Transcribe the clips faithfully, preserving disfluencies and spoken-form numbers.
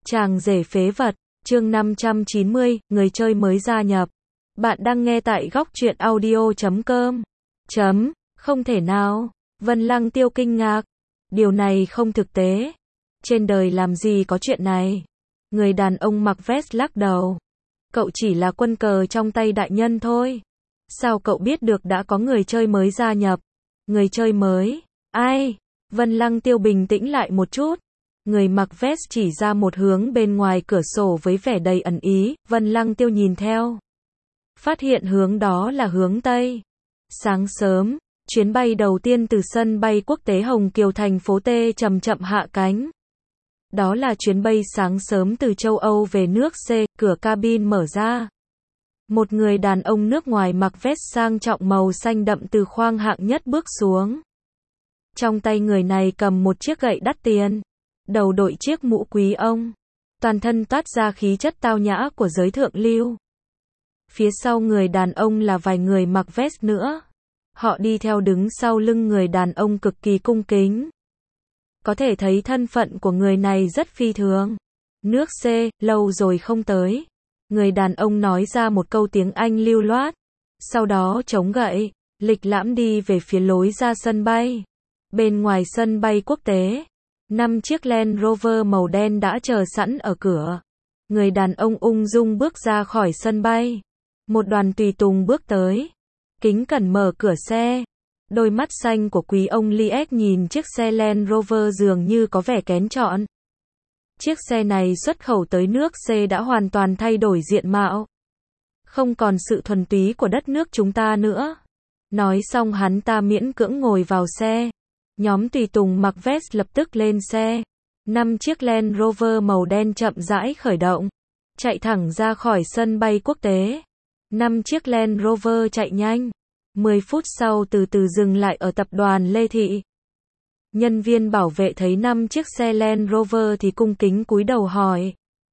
Chàng rể phế vật, chương năm trăm chín mươi, người chơi mới gia nhập. Bạn đang nghe tại góc truyện audio chấm com. Chấm, không thể nào. Vân Lăng Tiêu kinh ngạc. Điều này không thực tế. Trên đời làm gì có chuyện này. Người đàn ông mặc vest lắc đầu. Cậu chỉ là quân cờ trong tay đại nhân thôi. Sao cậu biết được đã có người chơi mới gia nhập? Người chơi mới? Ai? Vân Lăng Tiêu bình tĩnh lại một chút. Người mặc vest chỉ ra một hướng bên ngoài cửa sổ với vẻ đầy ẩn ý, Vân Lăng Tiêu nhìn theo. Phát hiện hướng đó là hướng Tây. Sáng sớm, chuyến bay đầu tiên từ sân bay quốc tế Hồng Kiều thành phố T chậm chậm hạ cánh. Đó là chuyến bay sáng sớm từ châu Âu về nước C, cửa cabin mở ra. Một người đàn ông nước ngoài mặc vest sang trọng màu xanh đậm từ khoang hạng nhất bước xuống. Trong tay người này cầm một chiếc gậy đắt tiền. Đầu đội chiếc mũ quý ông. Toàn thân toát ra khí chất tao nhã của giới thượng lưu. Phía sau người đàn ông là vài người mặc vest nữa. Họ đi theo đứng sau lưng người đàn ông cực kỳ cung kính. Có thể thấy thân phận của người này rất phi thường. Nước C, lâu rồi không tới. Người đàn ông nói ra một câu tiếng Anh lưu loát. Sau đó chống gậy, lịch lãm đi về phía lối ra sân bay. Bên ngoài sân bay quốc tế, năm chiếc Land Rover màu đen đã chờ sẵn ở cửa. Người đàn ông ung dung bước ra khỏi sân bay. Một đoàn tùy tùng bước tới. Kính cẩn mở cửa xe. Đôi mắt xanh của quý ông Liếc nhìn chiếc xe Land Rover dường như có vẻ kén chọn. Chiếc xe này xuất khẩu tới nước C đã hoàn toàn thay đổi diện mạo. Không còn sự thuần túy của đất nước chúng ta nữa. Nói xong hắn ta miễn cưỡng ngồi vào xe. Nhóm tùy tùng mặc vest lập tức lên xe. Năm chiếc Land Rover màu đen chậm rãi khởi động. Chạy thẳng ra khỏi sân bay quốc tế. Năm chiếc Land Rover chạy nhanh. mười phút sau từ từ dừng lại ở tập đoàn Lê Thị. Nhân viên bảo vệ thấy năm chiếc xe Land Rover thì cung kính cúi đầu hỏi.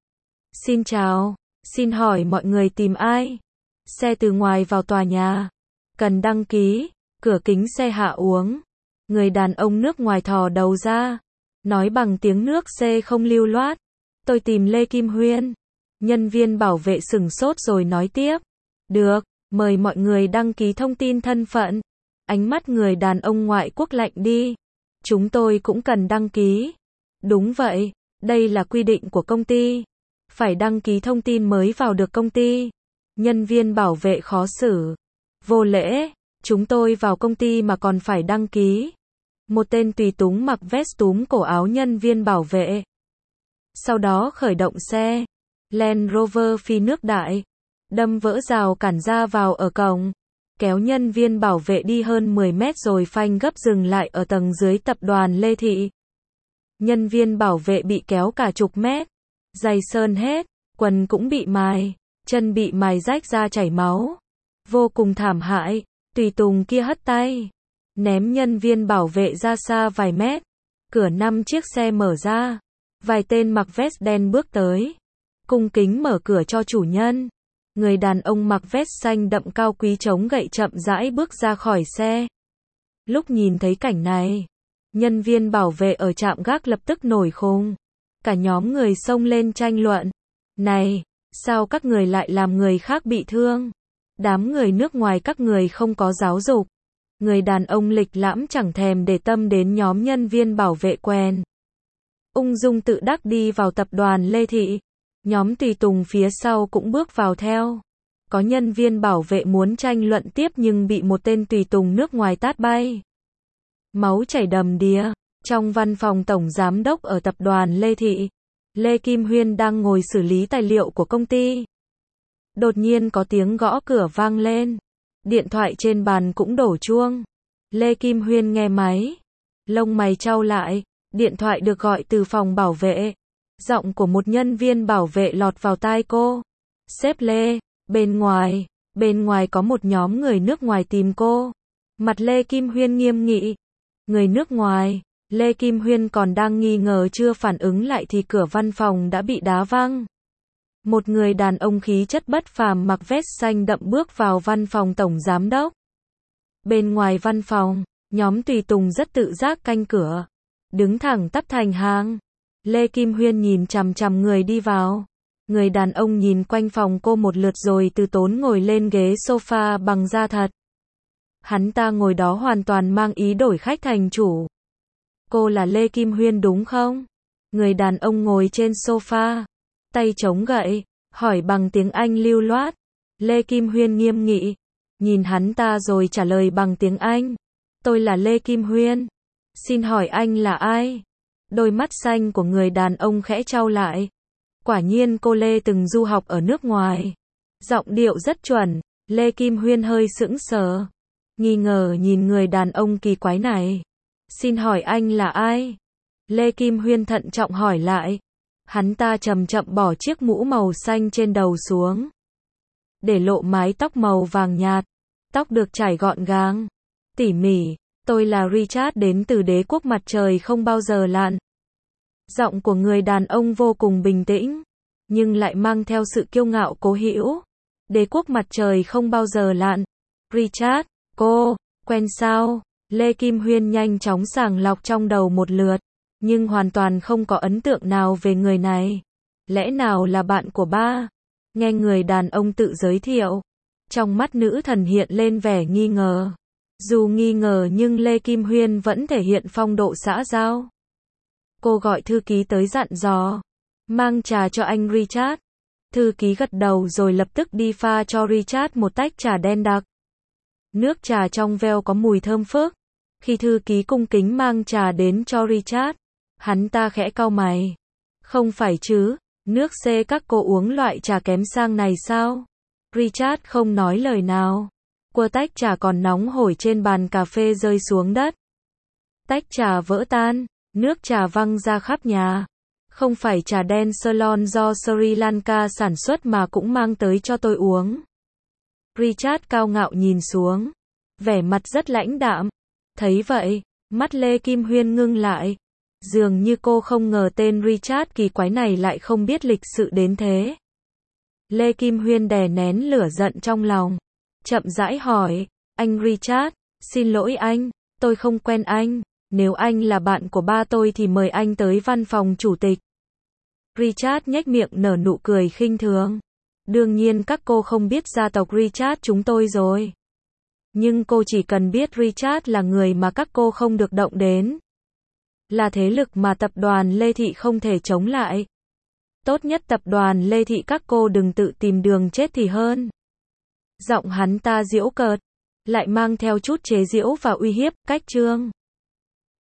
Xin chào, xin hỏi mọi người tìm ai? Xe từ ngoài vào tòa nhà. Cần đăng ký, cửa kính xe hạ uống. Người đàn ông nước ngoài thò đầu ra. Nói bằng tiếng nước C không lưu loát. Tôi tìm Lê Kim Huyên. Nhân viên bảo vệ sửng sốt rồi nói tiếp. Được, mời mọi người đăng ký thông tin thân phận. Ánh mắt người đàn ông ngoại quốc lạnh đi. Chúng tôi cũng cần đăng ký. Đúng vậy, đây là quy định của công ty. Phải đăng ký thông tin mới vào được công ty. Nhân viên bảo vệ khó xử. Vô lễ, chúng tôi vào công ty mà còn phải đăng ký. Một tên tùy túng mặc vest túm cổ áo nhân viên bảo vệ. Sau đó khởi động xe. Land Rover phi nước đại. Đâm vỡ rào cản ra vào ở cổng. Kéo nhân viên bảo vệ đi hơn mười mét rồi phanh gấp dừng lại ở tầng dưới tập đoàn Lê Thị. Nhân viên bảo vệ bị kéo cả chục mét. Giày sơn hết, quần cũng bị mài, chân bị mài rách ra chảy máu. Vô cùng thảm hại, tùy tùng kia hất tay. Ném nhân viên bảo vệ ra xa vài mét. Cửa năm chiếc xe mở ra. Vài tên mặc vest đen bước tới. Cung kính mở cửa cho chủ nhân. Người đàn ông mặc vest xanh đậm cao quý chống gậy chậm rãi bước ra khỏi xe. Lúc nhìn thấy cảnh này, nhân viên bảo vệ ở trạm gác lập tức nổi khùng. Cả nhóm người xông lên tranh luận. Này, sao các người lại làm người khác bị thương? Đám người nước ngoài các người không có giáo dục. Người đàn ông lịch lãm chẳng thèm để tâm đến nhóm nhân viên bảo vệ quen. Ung dung tự đắc đi vào tập đoàn Lê Thị. Nhóm tùy tùng phía sau cũng bước vào theo. Có nhân viên bảo vệ muốn tranh luận tiếp nhưng bị một tên tùy tùng nước ngoài tát bay. Máu chảy đầm đìa. Trong văn phòng tổng giám đốc ở tập đoàn Lê Thị, Lê Kim Huyên đang ngồi xử lý tài liệu của công ty. Đột nhiên có tiếng gõ cửa vang lên. Điện thoại trên bàn cũng đổ chuông. Lê Kim Huyên nghe máy. Lông mày chau lại. Điện thoại được gọi từ phòng bảo vệ. Giọng của một nhân viên bảo vệ lọt vào tai cô. Sếp Lê, bên ngoài, bên ngoài có một nhóm người nước ngoài tìm cô. Mặt Lê Kim Huyên nghiêm nghị. Người nước ngoài, Lê Kim Huyên còn đang nghi ngờ chưa phản ứng lại thì cửa văn phòng đã bị đá văng. Một người đàn ông khí chất bất phàm mặc vest xanh đậm bước vào văn phòng tổng giám đốc. Bên ngoài văn phòng, nhóm tùy tùng rất tự giác canh cửa. Đứng thẳng tắp thành hàng. Lê Kim Huyên nhìn chằm chằm người đi vào. Người đàn ông nhìn quanh phòng cô một lượt rồi từ tốn ngồi lên ghế sofa bằng da thật. Hắn ta ngồi đó hoàn toàn mang ý đổi khách thành chủ. Cô là Lê Kim Huyên đúng không? Người đàn ông ngồi trên sofa, tay chống gậy, hỏi bằng tiếng Anh lưu loát. Lê Kim Huyên nghiêm nghị, nhìn hắn ta rồi trả lời bằng tiếng Anh. Tôi là Lê Kim Huyên. Xin hỏi anh là ai? Đôi mắt xanh của người đàn ông khẽ chau lại. Quả nhiên cô Lê từng du học ở nước ngoài. Giọng điệu rất chuẩn. Lê Kim Huyên hơi sững sờ, nghi ngờ nhìn người đàn ông kỳ quái này. Xin hỏi anh là ai? Lê Kim Huyên thận trọng hỏi lại. Hắn ta chậm chậm bỏ chiếc mũ màu xanh trên đầu xuống, để lộ mái tóc màu vàng nhạt. Tóc được trải gọn gàng, tỉ mỉ. Tôi là Richard đến từ đế quốc mặt trời không bao giờ lặn. Giọng của người đàn ông vô cùng bình tĩnh, nhưng lại mang theo sự kiêu ngạo cố hữu. Đế quốc mặt trời không bao giờ lặn. Richard, cô, quen sao? Lê Kim Huyên nhanh chóng sàng lọc trong đầu một lượt, nhưng hoàn toàn không có ấn tượng nào về người này. Lẽ nào là bạn của ba? Nghe người đàn ông tự giới thiệu, trong mắt nữ thần hiện lên vẻ nghi ngờ. Dù nghi ngờ nhưng Lê Kim Huyên vẫn thể hiện phong độ xã giao. Cô gọi thư ký tới dặn dò, mang trà cho anh Richard. Thư ký gật đầu rồi lập tức đi pha cho Richard một tách trà đen đặc. Nước trà trong veo có mùi thơm phức. Khi thư ký cung kính mang trà đến cho Richard, hắn ta khẽ cau mày. Không phải chứ, nước C các cô uống loại trà kém sang này sao? Richard không nói lời nào. Cua tách trà còn nóng hổi trên bàn cà phê rơi xuống đất. Tách trà vỡ tan, nước trà văng ra khắp nhà. Không phải trà đen Ceylon do Sri Lanka sản xuất mà cũng mang tới cho tôi uống. Richard cao ngạo nhìn xuống, vẻ mặt rất lãnh đạm. Thấy vậy, mắt Lê Kim Huyên ngưng lại. Dường như cô không ngờ tên Richard kỳ quái này lại không biết lịch sự đến thế. Lê Kim Huyên đè nén lửa giận trong lòng, chậm rãi hỏi, anh Richard, xin lỗi anh, tôi không quen anh, nếu anh là bạn của ba tôi thì mời anh tới văn phòng chủ tịch. Richard nhếch miệng nở nụ cười khinh thường. Đương nhiên các cô không biết gia tộc Richard chúng tôi rồi. Nhưng cô chỉ cần biết Richard là người mà các cô không được động đến. Là thế lực mà tập đoàn Lê Thị không thể chống lại. Tốt nhất tập đoàn Lê Thị các cô đừng tự tìm đường chết thì hơn. Giọng hắn ta giễu cợt, lại mang theo chút chế giễu và uy hiếp, cách trương.